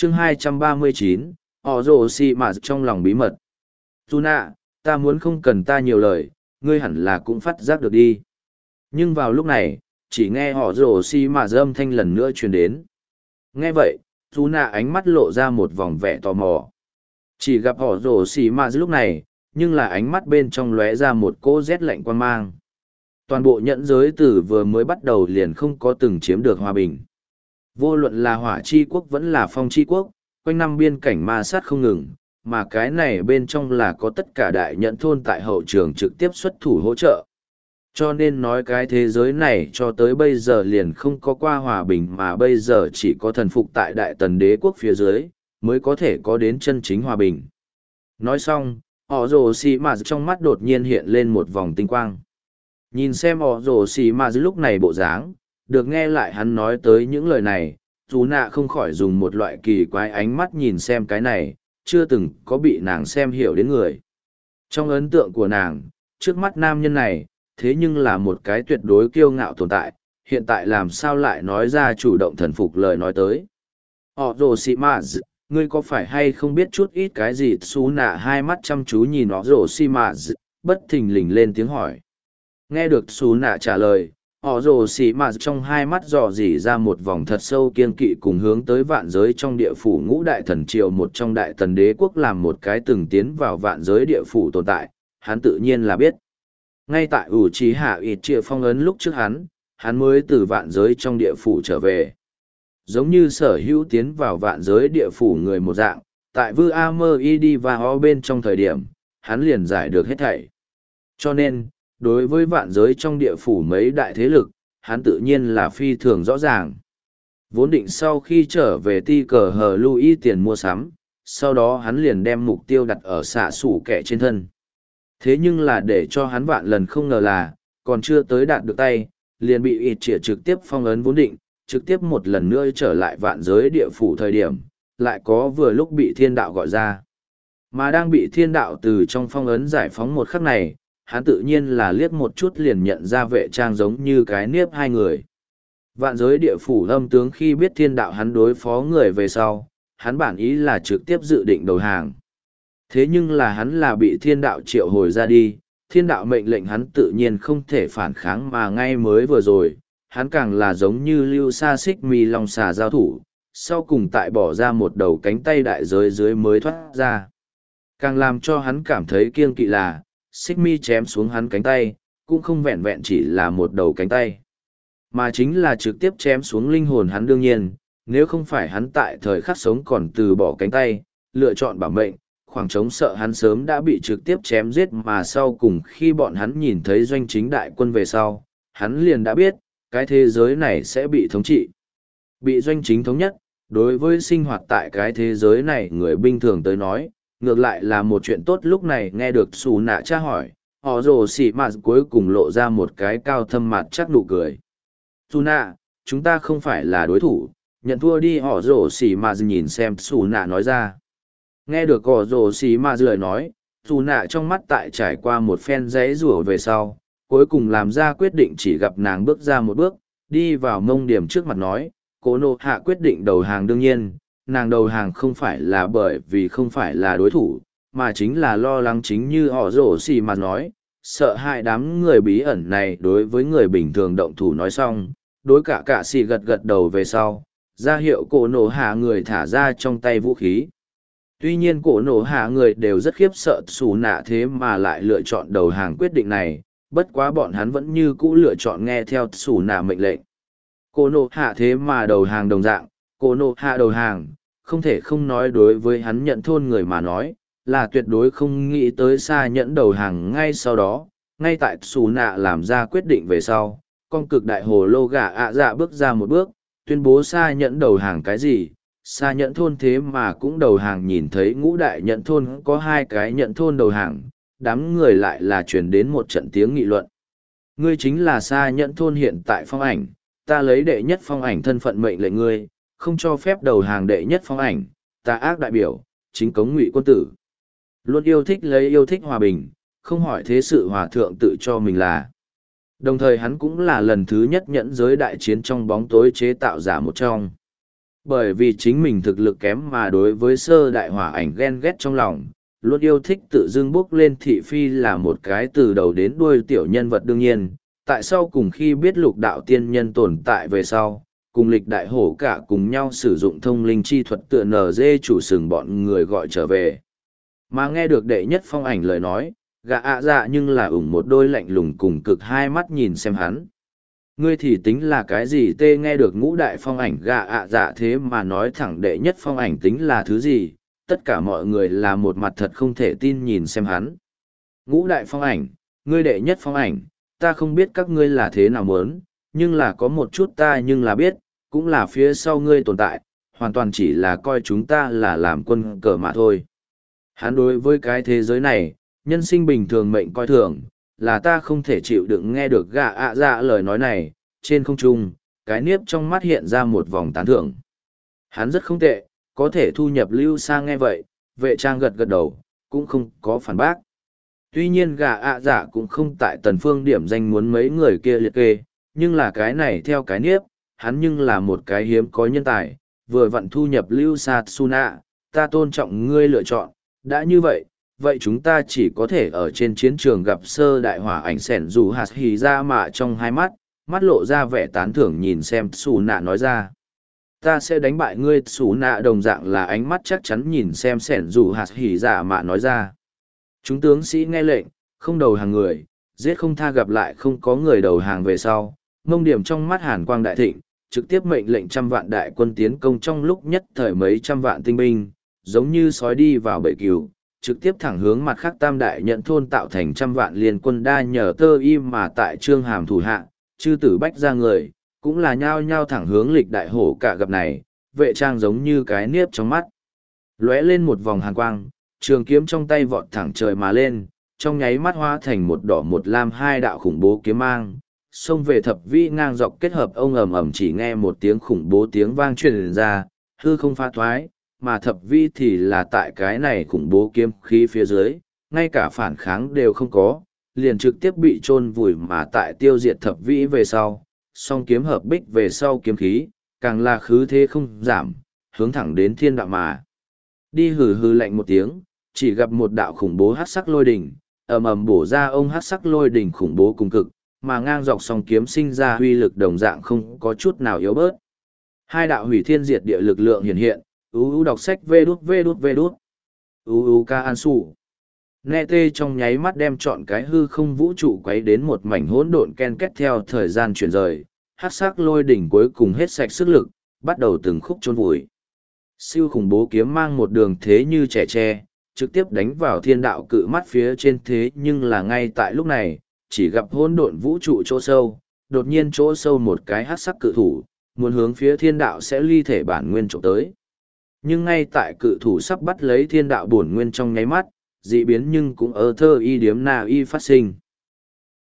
chương 239, họ rồ xì mà trong lòng bí mật. Tuna, ta muốn không cần ta nhiều lời, ngươi hẳn là cũng phát giác được đi. Nhưng vào lúc này, chỉ nghe họ rồ xì mà âm thanh lần nữa truyền đến. Nghe vậy, Tuna ánh mắt lộ ra một vòng vẻ tò mò. Chỉ gặp họ rồ xì mà lúc này, nhưng là ánh mắt bên trong lóe ra một cỗ rét lạnh quan mang. Toàn bộ nhẫn giới từ vừa mới bắt đầu liền không có từng chiếm được hòa bình. Vô luận là hỏa chi quốc vẫn là phong chi quốc, quanh năm biên cảnh ma sát không ngừng, mà cái này bên trong là có tất cả đại nhẫn thôn tại hậu trường trực tiếp xuất thủ hỗ trợ. Cho nên nói cái thế giới này cho tới bây giờ liền không có qua hòa bình mà bây giờ chỉ có thần phục tại đại tần đế quốc phía dưới, mới có thể có đến chân chính hòa bình. Nói xong, họ rồ xì mà trong mắt đột nhiên hiện lên một vòng tinh quang. Nhìn xem họ rồ xì mà lúc này bộ dáng, được nghe lại hắn nói tới những lời này, dù nạ không khỏi dùng một loại kỳ quái ánh mắt nhìn xem cái này, chưa từng có bị nàng xem hiểu đến người. Trong ấn tượng của nàng, trước mắt nam nhân này, thế nhưng là một cái tuyệt đối kiêu ngạo tồn tại, hiện tại làm sao lại nói ra chủ động thần phục lời nói tới. Họ rồ xì mà, ngươi có phải hay không biết chút ít cái gì? Xú nạ hai mắt chăm chú nhìn họ rồ xì mà, bất thình lình lên tiếng hỏi. Nghe được xú nạ trả lời, họ rồ xì mà trong hai mắt dò dỉ ra một vòng thật sâu kiên kỵ cùng hướng tới vạn giới trong địa phủ ngũ đại thần triều một trong đại tần đế quốc làm một cái từng tiến vào vạn giới địa phủ tồn tại, hắn tự nhiên là biết. Ngay tại ủ trí hạ ịt trịa phong ấn lúc trước hắn mới từ vạn giới trong địa phủ trở về. Giống như sở hữu tiến vào vạn giới địa phủ người một dạng, tại Vư A Mơ Y đi và ho bên trong thời điểm, hắn liền giải được hết thảy. Cho nên, đối với vạn giới trong địa phủ mấy đại thế lực, hắn tự nhiên là phi thường rõ ràng. Vốn định sau khi trở về ti cờ hờ Louis tiền mua sắm, sau đó hắn liền đem mục tiêu đặt ở xạ sủ kẻ trên thân. Thế nhưng là để cho hắn vạn lần không ngờ là, còn chưa tới đạt được tay, liền bị ịt trịa trực tiếp phong ấn vốn định, trực tiếp một lần nữa trở lại vạn giới địa phủ thời điểm, lại có vừa lúc bị thiên đạo gọi ra. Mà đang bị thiên đạo từ trong phong ấn giải phóng một khắc này, hắn tự nhiên là liếc một chút liền nhận ra vệ trang giống như cái niếp hai người. Vạn giới địa phủ âm tướng khi biết thiên đạo hắn đối phó người về sau, hắn bản ý là trực tiếp dự định đầu hàng. Thế nhưng là hắn là bị thiên đạo triệu hồi ra đi, thiên đạo mệnh lệnh hắn tự nhiên không thể phản kháng mà ngay mới vừa rồi, hắn càng là giống như lưu sa xích mi long xà giao thủ, sau cùng tại bỏ ra một đầu cánh tay đại giới dưới mới thoát ra. Càng làm cho hắn cảm thấy kiêng kỵ là, xích mi chém xuống hắn cánh tay, cũng không vẹn vẹn chỉ là một đầu cánh tay, mà chính là trực tiếp chém xuống linh hồn hắn. Đương nhiên, nếu không phải hắn tại thời khắc sống còn từ bỏ cánh tay, lựa chọn bảo mệnh, khoảng trống sợ hắn sớm đã bị trực tiếp chém giết, mà sau cùng khi bọn hắn nhìn thấy doanh chính đại quân về sau, hắn liền đã biết, cái thế giới này sẽ bị thống trị. Bị doanh chính thống nhất, đối với sinh hoạt tại cái thế giới này người bình thường tới nói, ngược lại là một chuyện tốt. Lúc này nghe được xù nạ tra hỏi, họ rồ xỉ mạt cuối cùng lộ ra một cái cao thâm mặt chắc nụ cười. Xù nạ, chúng ta không phải là đối thủ, nhận thua đi. Họ rồ xỉ mạt nhìn xem xù nạ nói ra. Nghe được họ rồ xỉ mạt lời nói, xù nạ trong mắt tại trải qua một phen giấy rủa về sau, cuối cùng làm ra quyết định. Chỉ gặp nàng bước ra một bước, đi vào mông điểm trước mặt nói, Cô nô hạ quyết định đầu hàng. Đương nhiên, nàng đầu hàng không phải là bởi vì không phải là đối thủ, mà chính là lo lắng chính như họ rổ xì mà nói, sợ hãi đám người bí ẩn này đối với người bình thường động thủ. Nói xong, đối cả xì gật gật đầu về sau, ra hiệu cổ nổ hạ người thả ra trong tay vũ khí. Tuy nhiên cổ nổ hạ người đều rất khiếp sợ xù nạ thế mà lại lựa chọn đầu hàng quyết định này, bất quá bọn hắn vẫn như cũ lựa chọn nghe theo xù nạ mệnh lệnh. Cổ nổ hạ thế mà đầu hàng đồng dạng, cổ nổ hạ đầu hàng, không thể không nói đối với hắn nhận thôn người mà nói, là tuyệt đối không nghĩ tới xa nhẫn đầu hàng. Ngay sau đó, ngay tại xù nạ làm ra quyết định về sau, con cực đại hồ lô gà ạ dạ bước ra một bước, tuyên bố xa nhẫn đầu hàng. Cái gì? Xa nhẫn thôn thế mà cũng đầu hàng? Nhìn thấy ngũ đại nhận thôn có hai cái nhận thôn đầu hàng, đám người lại là truyền đến một trận tiếng nghị luận. Ngươi chính là xa nhẫn thôn hiện tại phong ảnh, ta lấy đệ nhất phong ảnh thân phận mệnh lệnh ngươi, không cho phép đầu hàng đệ nhất phong ảnh, ta ác đại biểu, chính cống ngụy quân tử. Luôn yêu thích lấy yêu thích hòa bình, không hỏi thế sự hòa thượng tự cho mình là. Đồng thời hắn cũng là lần thứ nhất nhẫn giới đại chiến trong bóng tối chế tạo giả một trong. Bởi vì chính mình thực lực kém mà đối với sơ đại hỏa ảnh ghen ghét trong lòng, luôn yêu thích tự dưng bước lên thị phi là một cái từ đầu đến đuôi tiểu nhân vật đương nhiên. Tại sao cùng khi biết lục đạo tiên nhân tồn tại về sau, cùng lịch đại hổ cả cùng nhau sử dụng thông linh chi thuật tựa NG chủ sừng bọn người gọi trở về. Mà nghe được đệ nhất phong ảnh lời nói, gã ạ dạ nhưng là ủng một đôi lạnh lùng cùng cực hai mắt nhìn xem hắn. Ngươi thì tính là cái gì tê nghe được ngũ đại phong ảnh gã ạ dạ thế mà nói thẳng đệ nhất phong ảnh tính là thứ gì, tất cả mọi người là một mặt thật không thể tin nhìn xem hắn. Ngũ đại phong ảnh, ngươi đệ nhất phong ảnh, ta không biết các ngươi là thế nào muốn, nhưng là có một chút ta nhưng là biết, cũng là phía sau ngươi tồn tại, hoàn toàn chỉ là coi chúng ta là làm quân cờ mà thôi. Hắn đối với cái thế giới này, nhân sinh bình thường mệnh coi thường, là ta không thể chịu đựng nghe được gã ạ dạ lời nói này, trên không trung, cái niếp trong mắt hiện ra một vòng tán thưởng. Hắn rất không tệ, có thể thu nhập lưu sang nghe vậy, vệ trang gật gật đầu, cũng không có phản bác. Tuy nhiên gã ạ dạ cũng không tại tần phương điểm danh muốn mấy người kia liệt kê, nhưng là cái này theo cái niếp, hắn nhưng là một cái hiếm có nhân tài, vừa vặn thu nhập lưu sa Suna, ta tôn trọng ngươi lựa chọn, đã như vậy, vậy chúng ta chỉ có thể ở trên chiến trường gặp sơ đại hỏa ảnh sẻn dù hạt hì ra mạ trong hai mắt, mắt lộ ra vẻ tán thưởng nhìn xem Suna nói ra. Ta sẽ đánh bại ngươi Suna đồng dạng là ánh mắt chắc chắn nhìn xem sẻn dù hạt hì ra mạ nói ra. Chúng tướng sĩ nghe lệnh, không đầu hàng người, giết không tha gặp lại không có người đầu hàng về sau, mông điểm trong mắt hàn quang đại thịnh, trực tiếp mệnh lệnh 100 vạn đại quân tiến công trong lúc nhất thời mấy trăm vạn tinh binh, giống như sói đi vào bầy cừu, trực tiếp thẳng hướng mặt khác tam đại nhận thôn tạo thành 100 vạn liên quân đa nhờ tơ im mà tại trương hàm thủ hạ, chư tử bách ra người, cũng là nhao nhao thẳng hướng lịch đại hổ cả gặp này, vệ trang giống như cái niếp trong mắt. Lóe lên một vòng hàn quang, trường kiếm trong tay vọt thẳng trời mà lên, trong nháy mắt hóa thành một đỏ một lam hai đạo khủng bố kiếm mang, xông về thập vĩ ngang dọc kết hợp ông ầm ầm chỉ nghe một tiếng khủng bố tiếng vang truyền ra, hư không pha thoái, mà thập vĩ thì là tại cái này khủng bố kiếm khí phía dưới, ngay cả phản kháng đều không có, liền trực tiếp bị chôn vùi mà tại tiêu diệt thập vĩ về sau, song kiếm hợp bích về sau kiếm khí, càng là khứ thế không giảm, hướng thẳng đến thiên đạo mà. Đi hừ hừ lạnh một tiếng, chỉ gặp một đạo khủng bố hắc sắc lôi đỉnh, ầm ầm bổ ra ông hắc sắc lôi đỉnh khủng bố cùng cực, mà ngang dọc song kiếm sinh ra huy lực đồng dạng không có chút nào yếu bớt. Hai đạo hủy thiên diệt địa lực lượng hiện hiện, đọc sách vê đút. Ca An Sủ. Nghe tê trong nháy mắt đem chọn cái hư không vũ trụ quấy đến một mảnh hỗn độn ken kết theo thời gian chuyển rời, hắc sắc lôi đỉnh cuối cùng hết sạch sức lực, bắt đầu từng khúc chôn vùi. Siêu khủng bố kiếm mang một đường thế như trẻ tre, trực tiếp đánh vào thiên đạo cự mắt phía trên thế nhưng là ngay tại lúc này, chỉ gặp hỗn độn vũ trụ chỗ sâu, đột nhiên chỗ sâu một cái hắc sắc cự thủ, muốn hướng phía thiên đạo sẽ ly thể bản nguyên trộm tới. Nhưng ngay tại cự thủ sắp bắt lấy thiên đạo bổn nguyên trong nháy mắt, dị biến nhưng cũng ở thơ y điếm na y phát sinh.